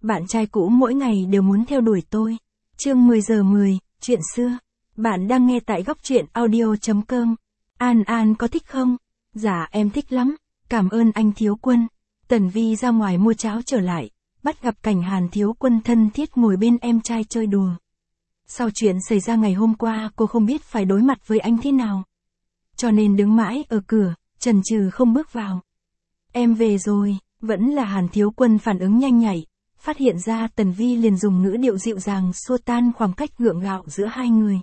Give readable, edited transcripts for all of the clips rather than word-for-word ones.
bạn trai cũ mỗi ngày đều muốn theo đuổi tôi. Chương 10 giờ 10, chuyện xưa. Bạn đang nghe tại góc truyện audio.com. An có thích không? Dạ em thích lắm, cảm ơn anh Thiếu Quân. Tần Vi ra ngoài mua cháo trở lại, bắt gặp cảnh Hàn Thiếu Quân thân thiết ngồi bên em trai chơi đùa. Sau chuyện xảy ra ngày hôm qua cô không biết phải đối mặt với anh thế nào. Cho nên đứng mãi ở cửa, chần chừ không bước vào. Em về rồi, vẫn là Hàn Thiếu Quân phản ứng nhanh nhạy. Phát hiện ra Tần Vi liền dùng ngữ điệu dịu dàng xua tan khoảng cách gượng gạo giữa hai người.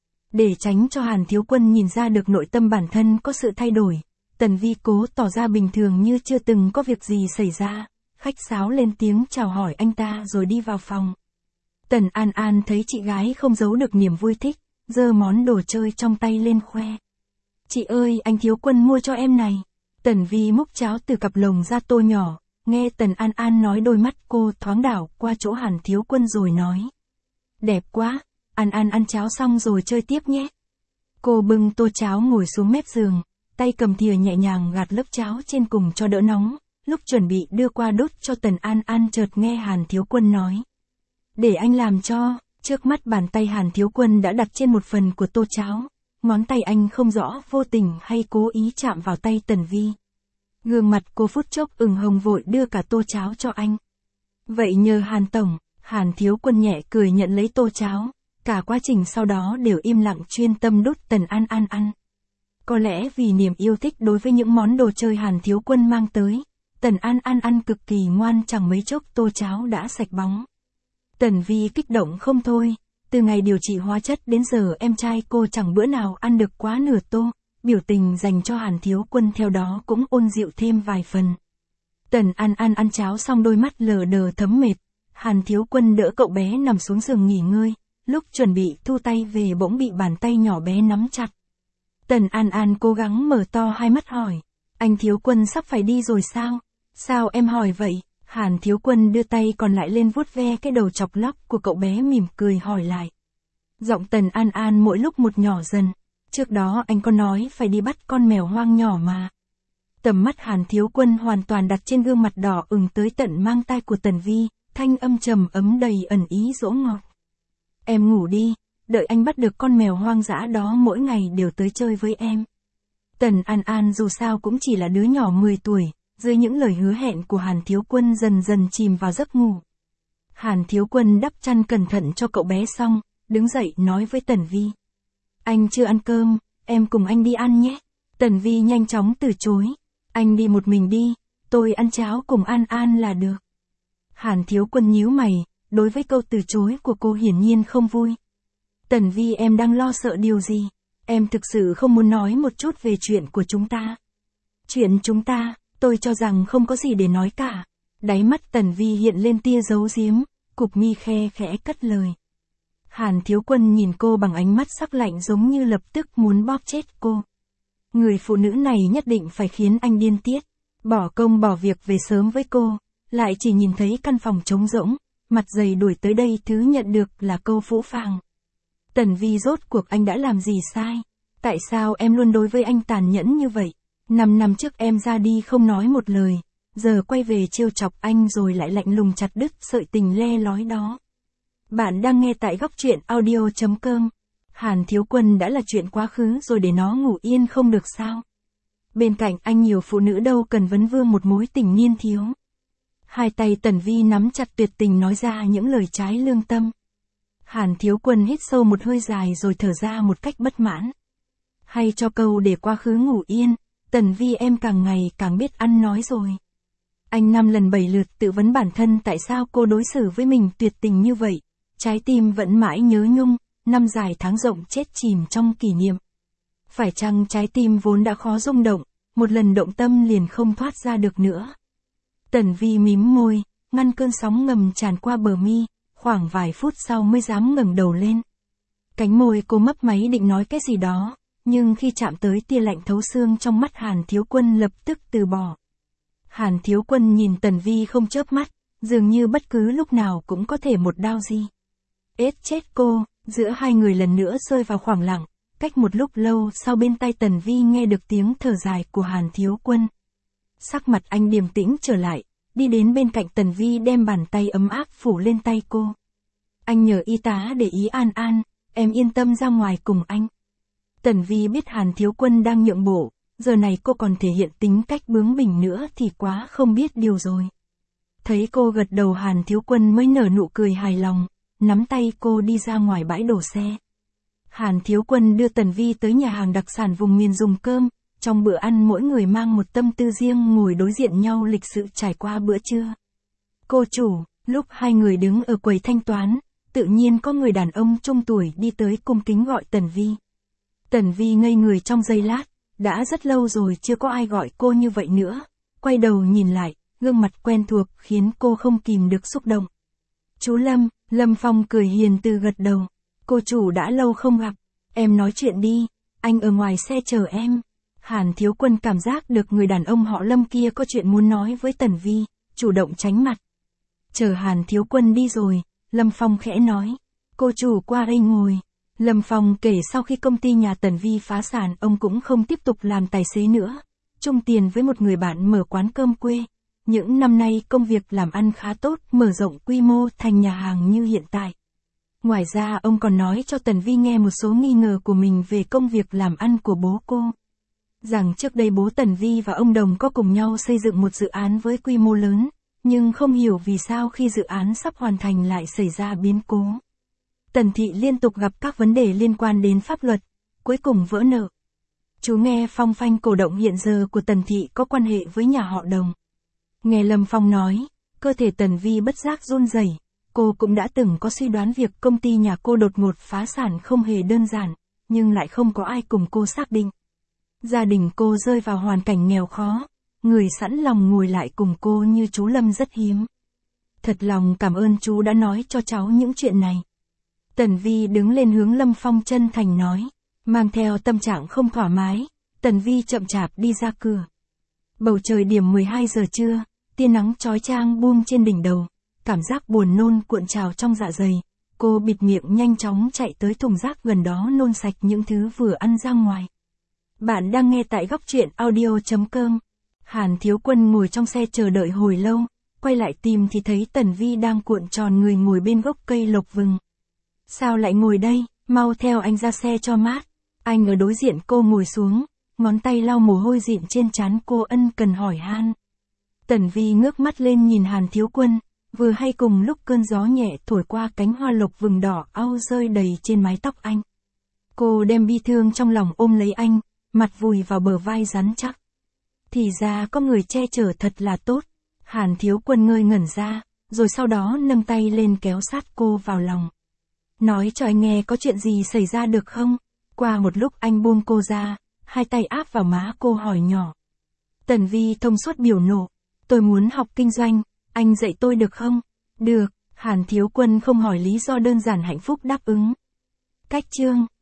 Để tránh cho Hàn Thiếu Quân nhìn ra được nội tâm bản thân có sự thay đổi, Tần Vi cố tỏ ra bình thường như chưa từng có việc gì xảy ra, khách sáo lên tiếng chào hỏi anh ta rồi đi vào phòng. Tần An thấy chị gái không giấu được niềm vui thích, giơ món đồ chơi trong tay lên khoe. Chị ơi, anh Thiếu Quân mua cho em này. Tần Vi múc cháo từ cặp lồng ra tô nhỏ, nghe Tần An nói đôi mắt cô thoáng đảo qua chỗ Hàn Thiếu Quân rồi nói. Đẹp quá, An ăn cháo xong rồi chơi tiếp nhé. Cô bưng tô cháo ngồi xuống mép giường, tay cầm thìa nhẹ nhàng gạt lớp cháo trên cùng cho đỡ nóng, lúc chuẩn bị đưa qua đút cho Tần An chợt nghe Hàn Thiếu Quân nói. Để anh làm cho, trước mắt bàn tay Hàn Thiếu Quân đã đặt trên một phần của tô cháo, ngón tay anh không rõ vô tình hay cố ý chạm vào tay Tần Vi. Gương mặt cô phút chốc ửng hồng vội đưa cả tô cháo cho anh. Vậy nhờ Hàn Tổng, Hàn Thiếu Quân nhẹ cười nhận lấy tô cháo, cả quá trình sau đó đều im lặng chuyên tâm đút Tần An ăn. Có lẽ vì niềm yêu thích đối với những món đồ chơi Hàn Thiếu Quân mang tới, Tần An ăn cực kỳ ngoan, chẳng mấy chốc tô cháo đã sạch bóng. Tần Vi kích động không thôi, từ ngày điều trị hóa chất đến giờ em trai cô chẳng bữa nào ăn được quá nửa tô, biểu tình dành cho Hàn Thiếu Quân theo đó cũng ôn dịu thêm vài phần. Tần An ăn cháo xong đôi mắt lờ đờ thấm mệt, Hàn Thiếu Quân đỡ cậu bé nằm xuống giường nghỉ ngơi, lúc chuẩn bị thu tay về bỗng bị bàn tay nhỏ bé nắm chặt. Tần An cố gắng mở to hai mắt hỏi, anh Thiếu Quân sắp phải đi rồi sao? Sao em hỏi vậy? Hàn Thiếu Quân đưa tay còn lại lên vuốt ve cái đầu chọc lóc của cậu bé mỉm cười hỏi lại. Giọng Tần An mỗi lúc một nhỏ dần, trước đó anh có nói phải đi bắt con mèo hoang nhỏ mà. Tầm mắt Hàn Thiếu Quân hoàn toàn đặt trên gương mặt đỏ ửng tới tận mang tai của Tần Vi, thanh âm trầm ấm đầy ẩn ý dỗ ngọt. Em ngủ đi, đợi anh bắt được con mèo hoang dã đó mỗi ngày đều tới chơi với em. Tần An dù sao cũng chỉ là đứa nhỏ 10 tuổi, dưới những lời hứa hẹn của Hàn Thiếu Quân dần dần chìm vào giấc ngủ. Hàn Thiếu Quân đắp chăn cẩn thận cho cậu bé xong, đứng dậy nói với Tần Vi. Anh chưa ăn cơm, em cùng anh đi ăn nhé. Tần Vi nhanh chóng từ chối. Anh đi một mình đi, tôi ăn cháo cùng An là được. Hàn Thiếu Quân nhíu mày, đối với câu từ chối của cô hiển nhiên không vui. Tần Vi, em đang lo sợ điều gì? Em thực sự không muốn nói một chút về chuyện của chúng ta. Chuyện chúng ta, tôi cho rằng không có gì để nói cả. Đáy mắt Tần Vi hiện lên tia giấu giếm, cụp mi khe khẽ cất lời. Hàn Thiếu Quân nhìn cô bằng ánh mắt sắc lạnh giống như lập tức muốn bóp chết cô. Người phụ nữ này nhất định phải khiến anh điên tiết, bỏ công bỏ việc về sớm với cô, lại chỉ nhìn thấy căn phòng trống rỗng, mặt dày đuổi tới đây thứ nhận được là câu phũ phàng. Tần Vi, rốt cuộc anh đã làm gì sai? Tại sao em luôn đối với anh tàn nhẫn như vậy? 5 năm trước em ra đi không nói một lời, giờ quay về trêu chọc anh rồi lại lạnh lùng chặt đứt sợi tình le lói đó. Bạn đang nghe tại góc truyện audio.com. Hàn Thiếu Quân đã là chuyện quá khứ rồi, để nó ngủ yên không được sao? Bên cạnh anh nhiều phụ nữ đâu cần vấn vương một mối tình niên thiếu. Hai tay Tần Vi nắm chặt tuyệt tình nói ra những lời trái lương tâm. Hàn Thiếu Quân hít sâu một hơi dài rồi thở ra một cách bất mãn. Hay cho câu để quá khứ ngủ yên, Tần Vi em càng ngày càng biết ăn nói rồi. Anh 5 lần 7 lượt tự vấn bản thân tại sao cô đối xử với mình tuyệt tình như vậy. Trái tim vẫn mãi nhớ nhung, năm dài tháng rộng chết chìm trong kỷ niệm. Phải chăng trái tim vốn đã khó rung động, một lần động tâm liền không thoát ra được nữa. Tần Vi mím môi, ngăn cơn sóng ngầm tràn qua bờ mi, khoảng vài phút sau mới dám ngẩng đầu lên. Cánh môi cô mấp máy định nói cái gì đó, nhưng khi chạm tới tia lạnh thấu xương trong mắt Hàn Thiếu Quân lập tức từ bỏ. Hàn Thiếu Quân nhìn Tần Vi không chớp mắt, dường như bất cứ lúc nào cũng có thể một đao di. Ết chết cô, giữa hai người lần nữa rơi vào khoảng lặng, cách một lúc lâu sau bên tai Tần Vi nghe được tiếng thở dài của Hàn Thiếu Quân. Sắc mặt anh điềm tĩnh trở lại, đi đến bên cạnh Tần Vi đem bàn tay ấm áp phủ lên tay cô. Anh nhờ y tá để ý An An, em yên tâm ra ngoài cùng anh. Tần Vi biết Hàn Thiếu Quân đang nhượng bộ, giờ này cô còn thể hiện tính cách bướng bỉnh nữa thì quá không biết điều rồi. Thấy cô gật đầu Hàn Thiếu Quân mới nở nụ cười hài lòng, nắm tay cô đi ra ngoài bãi đổ xe. Hàn Thiếu Quân đưa Tần Vi tới nhà hàng đặc sản vùng miền dùng cơm, trong bữa ăn mỗi người mang một tâm tư riêng ngồi đối diện nhau lịch sự trải qua bữa trưa. Cô chủ, lúc hai người đứng ở quầy thanh toán, tự nhiên có người đàn ông trung tuổi đi tới cung kính gọi Tần Vi. Tần Vi ngây người trong giây lát, đã rất lâu rồi chưa có ai gọi cô như vậy nữa, quay đầu nhìn lại, gương mặt quen thuộc khiến cô không kìm được xúc động. Chú Lâm, Lâm Phong cười hiền từ gật đầu. Cô chủ đã lâu không gặp, em nói chuyện đi, anh ở ngoài xe chờ em. Hàn Thiếu Quân cảm giác được người đàn ông họ Lâm kia có chuyện muốn nói với Tần Vi, chủ động tránh mặt. Chờ Hàn Thiếu Quân đi rồi, Lâm Phong khẽ nói, cô chủ qua đây ngồi. Lâm Phong kể sau khi công ty nhà Tần Vi phá sản ông cũng không tiếp tục làm tài xế nữa, chung tiền với một người bạn mở quán cơm quê. Những năm nay công việc làm ăn khá tốt, mở rộng quy mô thành nhà hàng như hiện tại. Ngoài ra ông còn nói cho Tần Vi nghe một số nghi ngờ của mình về công việc làm ăn của bố cô. Rằng trước đây bố Tần Vi và ông Đồng có cùng nhau xây dựng một dự án với quy mô lớn, nhưng không hiểu vì sao khi dự án sắp hoàn thành lại xảy ra biến cố. Tần thị liên tục gặp các vấn đề liên quan đến pháp luật, cuối cùng vỡ nợ. Chú nghe phong phanh cổ động hiện giờ của Tần thị có quan hệ với nhà họ Đồng. Nghe Lâm Phong nói, cơ thể Tần Vi bất giác run rẩy. Cô cũng đã từng có suy đoán việc công ty nhà cô đột ngột phá sản không hề đơn giản, nhưng lại không có ai cùng cô xác định. Gia đình cô rơi vào hoàn cảnh nghèo khó, người sẵn lòng ngồi lại cùng cô như chú Lâm rất hiếm. Thật lòng cảm ơn chú đã nói cho cháu những chuyện này. Tần Vi đứng lên hướng Lâm Phong chân thành nói, mang theo tâm trạng không thoải mái, Tần Vi chậm chạp đi ra cửa. Bầu trời điểm 12 giờ trưa, tia nắng chói chang buông trên đỉnh đầu. Cảm giác buồn nôn cuộn trào trong dạ dày, cô bịt miệng nhanh chóng chạy tới thùng rác gần đó nôn sạch những thứ vừa ăn ra ngoài. Bạn đang nghe tại góc truyện audio.com. Hàn Thiếu Quân ngồi trong xe chờ đợi hồi lâu, quay lại tìm thì thấy Tần Vi đang cuộn tròn người ngồi bên gốc cây lộc vừng. Sao lại ngồi đây, mau theo anh ra xe cho mát. Anh ở đối diện cô ngồi xuống, ngón tay lau mồ hôi dịn trên trán cô ân cần hỏi han. Tần Vi ngước mắt lên nhìn Hàn Thiếu Quân. Vừa hay cùng lúc cơn gió nhẹ thổi qua cánh hoa lộc vừng đỏ au rơi đầy trên mái tóc anh. Cô đem bi thương trong lòng ôm lấy anh, mặt vùi vào bờ vai rắn chắc. Thì ra có người che chở thật là tốt. Hàn Thiếu Quân ngơi ngẩn ra, rồi sau đó nâng tay lên kéo sát cô vào lòng. Nói cho anh nghe có chuyện gì xảy ra được không? Qua một lúc anh buông cô ra, hai tay áp vào má cô hỏi nhỏ. Tần Vi thông suốt biểu nộ, tôi muốn học kinh doanh. Anh dạy tôi được không? Được, Hàn Thiếu Quân không hỏi lý do đơn giản hạnh phúc đáp ứng. Cách chương